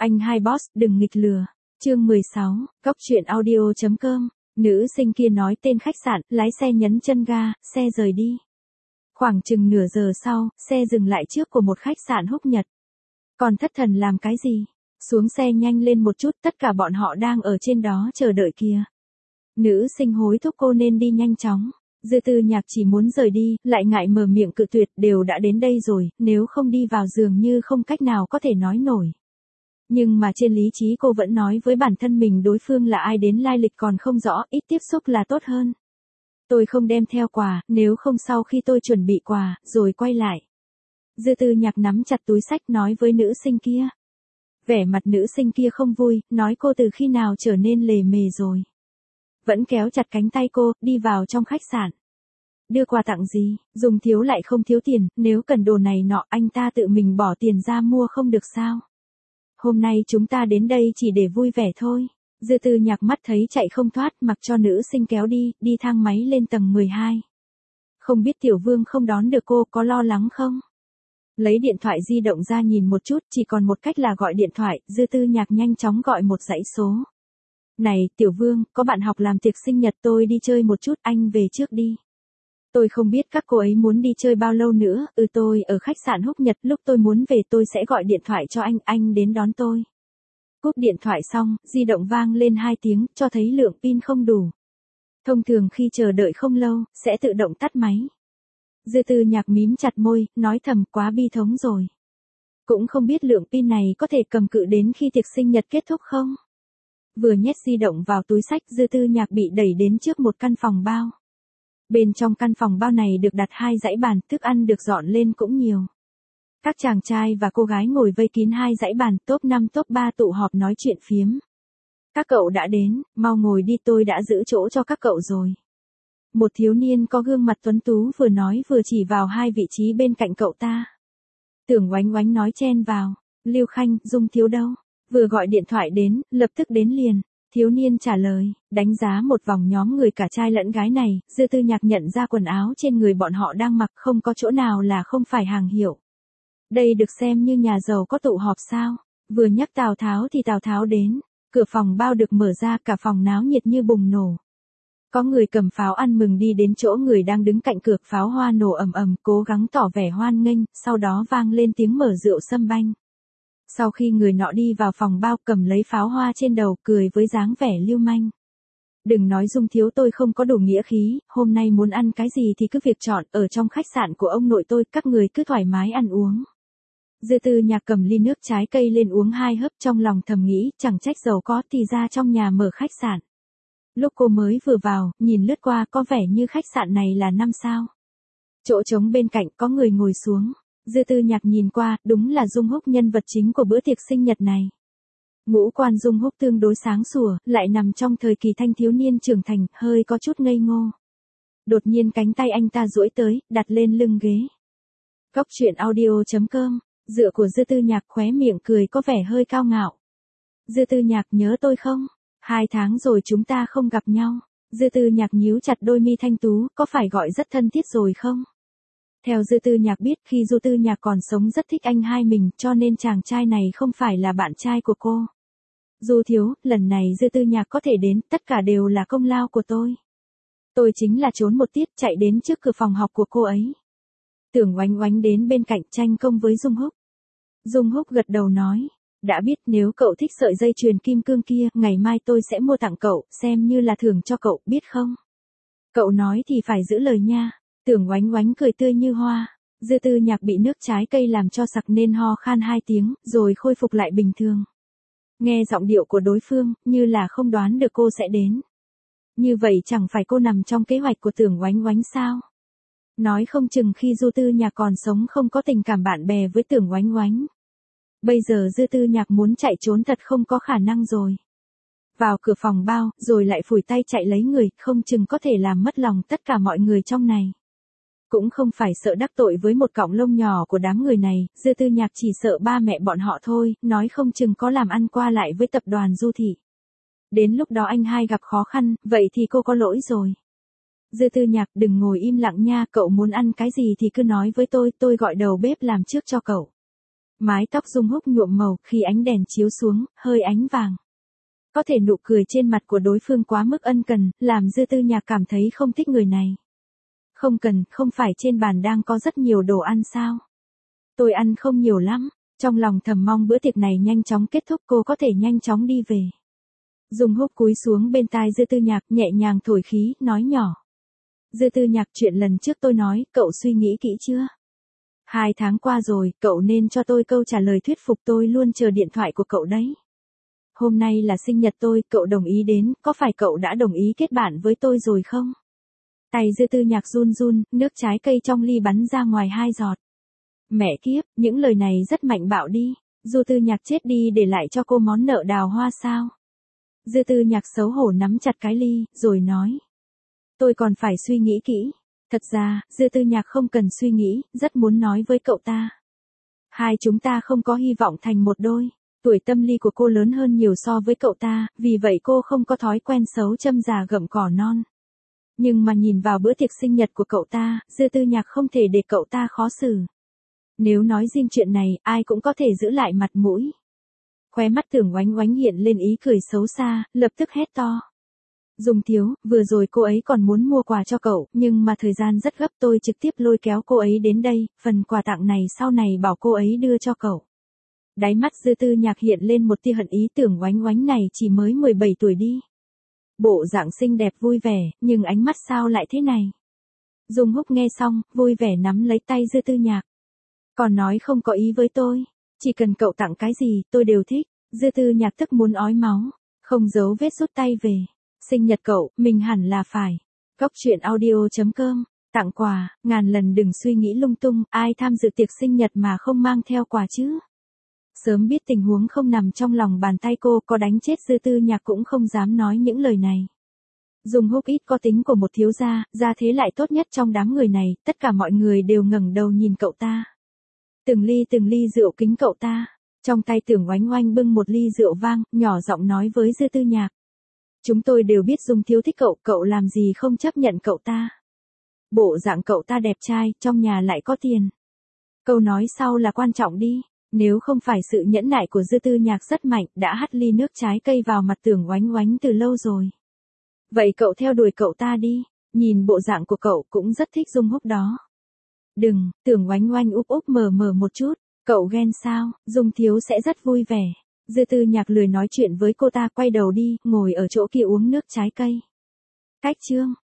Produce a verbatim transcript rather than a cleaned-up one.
Anh hai boss, đừng nghịch lừa. Chương mười sáu, Cóc truyện audio chấm com. Nữ sinh kia nói tên khách sạn, lái xe nhấn chân ga, xe rời đi. Khoảng chừng nửa giờ sau, xe dừng lại trước của một khách sạn Húc Nhật. Còn thất thần làm cái gì? Xuống xe nhanh lên một chút, tất cả bọn họ đang ở trên đó chờ đợi kìa. Nữ sinh hối thúc cô nên đi nhanh chóng. Dư Tư Nhạc chỉ muốn rời đi, lại ngại mở miệng cự tuyệt, đều đã đến đây rồi, nếu không đi vào dường như không cách nào có thể nói nổi. Nhưng mà trên lý trí cô vẫn nói với bản thân mình đối phương là ai đến lai lịch còn không rõ, ít tiếp xúc là tốt hơn. Tôi không đem theo quà, nếu không sau khi tôi chuẩn bị quà, rồi quay lại. Dư Tư Nhạc nắm chặt túi xách nói với nữ sinh kia. Vẻ mặt nữ sinh kia không vui, nói cô từ khi nào trở nên lề mề rồi. Vẫn kéo chặt cánh tay cô, đi vào trong khách sạn. Đưa quà tặng gì, dùng thiếu lại không thiếu tiền, nếu cần đồ này nọ anh ta tự mình bỏ tiền ra mua không được sao. Hôm nay chúng ta đến đây chỉ để vui vẻ thôi. Dư Tư Nhạc mắt thấy chạy không thoát, mặc cho nữ sinh kéo đi, đi thang máy lên tầng mười hai. Không biết Tiểu Vương không đón được cô, có lo lắng không? Lấy điện thoại di động ra nhìn một chút, chỉ còn một cách là gọi điện thoại, Dư Tư Nhạc nhanh chóng gọi một dãy số. Này, Tiểu Vương, có bạn học làm tiệc sinh nhật tôi đi chơi một chút, anh về trước đi. Tôi không biết các cô ấy muốn đi chơi bao lâu nữa, ừ tôi ở khách sạn Húc Nhật, lúc tôi muốn về tôi sẽ gọi điện thoại cho anh, anh đến đón tôi. Cúp điện thoại xong, di động vang lên hai tiếng, cho thấy lượng pin không đủ. Thông thường khi chờ đợi không lâu, sẽ tự động tắt máy. Dư Tư Nhạc mím chặt môi, nói thầm quá bi thống rồi. Cũng không biết lượng pin này có thể cầm cự đến khi tiệc sinh nhật kết thúc không? Vừa nhét di động vào túi xách, Dư Tư Nhạc bị đẩy đến trước một căn phòng bao. Bên trong căn phòng bao này được đặt hai dãy bàn, thức ăn được dọn lên cũng nhiều. Các chàng trai và cô gái ngồi vây kín hai dãy bàn, top năm top ba tụ họp nói chuyện phiếm. Các cậu đã đến, mau ngồi đi, tôi đã giữ chỗ cho các cậu rồi. Một thiếu niên có gương mặt tuấn tú vừa nói vừa chỉ vào hai vị trí bên cạnh cậu ta. Tưởng Oánh Oánh nói chen vào, Lưu Khanh, Dung Thiếu đâu? Vừa gọi điện thoại đến, lập tức đến liền. Thiếu niên trả lời, đánh giá một vòng nhóm người cả trai lẫn gái này, Dư Tư Nhạc nhận ra quần áo trên người bọn họ đang mặc không có chỗ nào là không phải hàng hiệu. Đây được xem như nhà giàu có tụ họp sao? Vừa nhắc Tào Tháo thì Tào Tháo đến, cửa phòng bao được mở ra, cả phòng náo nhiệt như bùng nổ. Có người cầm pháo ăn mừng đi đến chỗ người đang đứng cạnh cửa, pháo hoa nổ ầm ầm, cố gắng tỏ vẻ hoan nghênh, sau đó vang lên tiếng mở rượu sâm banh. Sau khi người nọ đi vào phòng bao cầm lấy pháo hoa trên đầu, cười với dáng vẻ lưu manh. Đừng nói Dung Thiếu tôi không có đủ nghĩa khí, hôm nay muốn ăn cái gì thì cứ việc chọn, ở trong khách sạn của ông nội tôi, các người cứ thoải mái ăn uống. Dư Tư Nhạc cầm ly nước trái cây lên uống hai hớp, trong lòng thầm nghĩ, chẳng trách giàu có thì ra trong nhà mở khách sạn. Lúc cô mới vừa vào, nhìn lướt qua có vẻ như khách sạn này là năm sao. Chỗ trống bên cạnh có người ngồi xuống. Dư Tư Nhạc nhìn qua, đúng là Dung Húc, nhân vật chính của bữa tiệc sinh nhật này. Ngũ quan Dung Húc tương đối sáng sủa, lại nằm trong thời kỳ thanh thiếu niên trưởng thành, hơi có chút ngây ngô. Đột nhiên cánh tay anh ta duỗi tới, đặt lên lưng ghế. Cóc truyện audio chấm com, dựa của Dư Tư Nhạc, khóe miệng cười có vẻ hơi cao ngạo. Dư Tư Nhạc, nhớ tôi không? Hai tháng rồi chúng ta không gặp nhau. Dư Tư Nhạc nhíu chặt đôi mi thanh tú, có phải gọi rất thân thiết rồi không? Theo Dư Tư Nhạc biết, khi Du Tư Nhạc còn sống rất thích anh hai mình, cho nên chàng trai này không phải là bạn trai của cô. Du Thiếu, lần này Dư Tư Nhạc có thể đến, tất cả đều là công lao của tôi. Tôi chính là trốn một tiết, chạy đến trước cửa phòng học của cô ấy. Tưởng Oánh Oánh đến bên cạnh tranh công với Dung Húc. Dung Húc gật đầu nói, đã biết, nếu cậu thích sợi dây chuyền kim cương kia, ngày mai tôi sẽ mua tặng cậu, xem như là thưởng cho cậu, biết không? Cậu nói thì phải giữ lời nha. Tưởng Oánh Oánh cười tươi như hoa. Dư Tư Nhạc bị nước trái cây làm cho sặc nên ho khan hai tiếng, rồi khôi phục lại bình thường. Nghe giọng điệu của đối phương, như là không đoán được cô sẽ đến. Như vậy chẳng phải cô nằm trong kế hoạch của Tưởng Oánh Oánh sao? Nói không chừng khi Du Tư Nhạc còn sống không có tình cảm bạn bè với Tưởng Oánh Oánh. Bây giờ Dư Tư Nhạc muốn chạy trốn thật không có khả năng rồi. Vào cửa phòng bao, rồi lại phủi tay chạy lấy người, không chừng có thể làm mất lòng tất cả mọi người trong này. Cũng không phải sợ đắc tội với một cọng lông nhỏ của đám người này, Dư Tư Nhạc chỉ sợ ba mẹ bọn họ thôi, nói không chừng có làm ăn qua lại với tập đoàn Du Thị. Đến lúc đó anh hai gặp khó khăn, vậy thì cô có lỗi rồi. Dư Tư Nhạc, đừng ngồi im lặng nha, cậu muốn ăn cái gì thì cứ nói với tôi, tôi gọi đầu bếp làm trước cho cậu. Mái tóc Dung Húc nhuộm màu khi ánh đèn chiếu xuống, hơi ánh vàng. Có thể nụ cười trên mặt của đối phương quá mức ân cần, làm Dư Tư Nhạc cảm thấy không thích người này. Không cần, không phải trên bàn đang có rất nhiều đồ ăn sao? Tôi ăn không nhiều lắm, trong lòng thầm mong bữa tiệc này nhanh chóng kết thúc, cô có thể nhanh chóng đi về. Dung Húc cúi xuống bên tai Dư Tư Nhạc, nhẹ nhàng thổi khí, nói nhỏ. Dư Tư Nhạc, chuyện lần trước tôi nói, cậu suy nghĩ kỹ chưa? Hai tháng qua rồi, cậu nên cho tôi câu trả lời thuyết phục, tôi luôn chờ điện thoại của cậu đấy. Hôm nay là sinh nhật tôi, cậu đồng ý đến, có phải cậu đã đồng ý kết bạn với tôi rồi không? Tay Dư Tư Nhạc run run, nước trái cây trong ly bắn ra ngoài hai giọt. Mẹ kiếp, những lời này rất mạnh bạo đi. Dư Tư Nhạc chết đi để lại cho cô món nợ đào hoa sao? Dư Tư Nhạc xấu hổ nắm chặt cái ly, rồi nói. Tôi còn phải suy nghĩ kỹ. Thật ra, Dư Tư Nhạc không cần suy nghĩ, rất muốn nói với cậu ta. Hai chúng ta không có hy vọng thành một đôi. Tuổi tâm lý của cô lớn hơn nhiều so với cậu ta, vì vậy cô không có thói quen xấu châm già gặm cỏ non. Nhưng mà nhìn vào bữa tiệc sinh nhật của cậu ta, Dư Tư Nhạc không thể để cậu ta khó xử. Nếu nói riêng chuyện này, ai cũng có thể giữ lại mặt mũi. Khóe mắt Tưởng Oánh Oánh hiện lên ý cười xấu xa, lập tức hét to. Dung thiếu, vừa rồi cô ấy còn muốn mua quà cho cậu, nhưng mà thời gian rất gấp, tôi trực tiếp lôi kéo cô ấy đến đây, phần quà tặng này sau này bảo cô ấy đưa cho cậu. Đáy mắt Dư Tư Nhạc hiện lên một tia hận ý, Tưởng Oánh Oánh này chỉ mới mười bảy tuổi đi. Bộ dạng xinh đẹp vui vẻ, nhưng ánh mắt sao lại thế này? Dung Húc nghe xong, vui vẻ nắm lấy tay Dư Tư Nhạc. Còn nói không có ý với tôi, chỉ cần cậu tặng cái gì, tôi đều thích. Dư Tư Nhạc tức muốn ói máu, không giấu vết rút tay về. Sinh nhật cậu, mình hẳn là phải. Cóc truyện audio chấm com, tặng quà, ngàn lần đừng suy nghĩ lung tung, ai tham dự tiệc sinh nhật mà không mang theo quà chứ. Sớm biết tình huống không nằm trong lòng bàn tay cô, có đánh chết Dư Tư Nhạc cũng không dám nói những lời này. Dung Húc ít có tính của một thiếu gia, gia thế lại tốt nhất trong đám người này, tất cả mọi người đều ngẩng đầu nhìn cậu ta. Từng ly từng ly rượu kính cậu ta, trong tay Tưởng Oánh Oánh bưng một ly rượu vang, nhỏ giọng nói với Dư Tư Nhạc. Chúng tôi đều biết Dung thiếu thích cậu, cậu làm gì không chấp nhận cậu ta. Bộ dạng cậu ta đẹp trai, trong nhà lại có tiền. Câu nói sau là quan trọng đi. Nếu không phải sự nhẫn nại của Dư Tư Nhạc rất mạnh, đã hắt ly nước trái cây vào mặt Tưởng Oánh Oánh từ lâu rồi. Vậy cậu theo đuổi cậu ta đi, nhìn bộ dạng của cậu cũng rất thích Dung Húc đó. Đừng, Tưởng Oánh Oánh úp úp mờ mờ một chút, cậu ghen sao, Dung thiếu sẽ rất vui vẻ. Dư Tư Nhạc lười nói chuyện với cô ta, quay đầu đi, ngồi ở chỗ kia uống nước trái cây. Cách chương.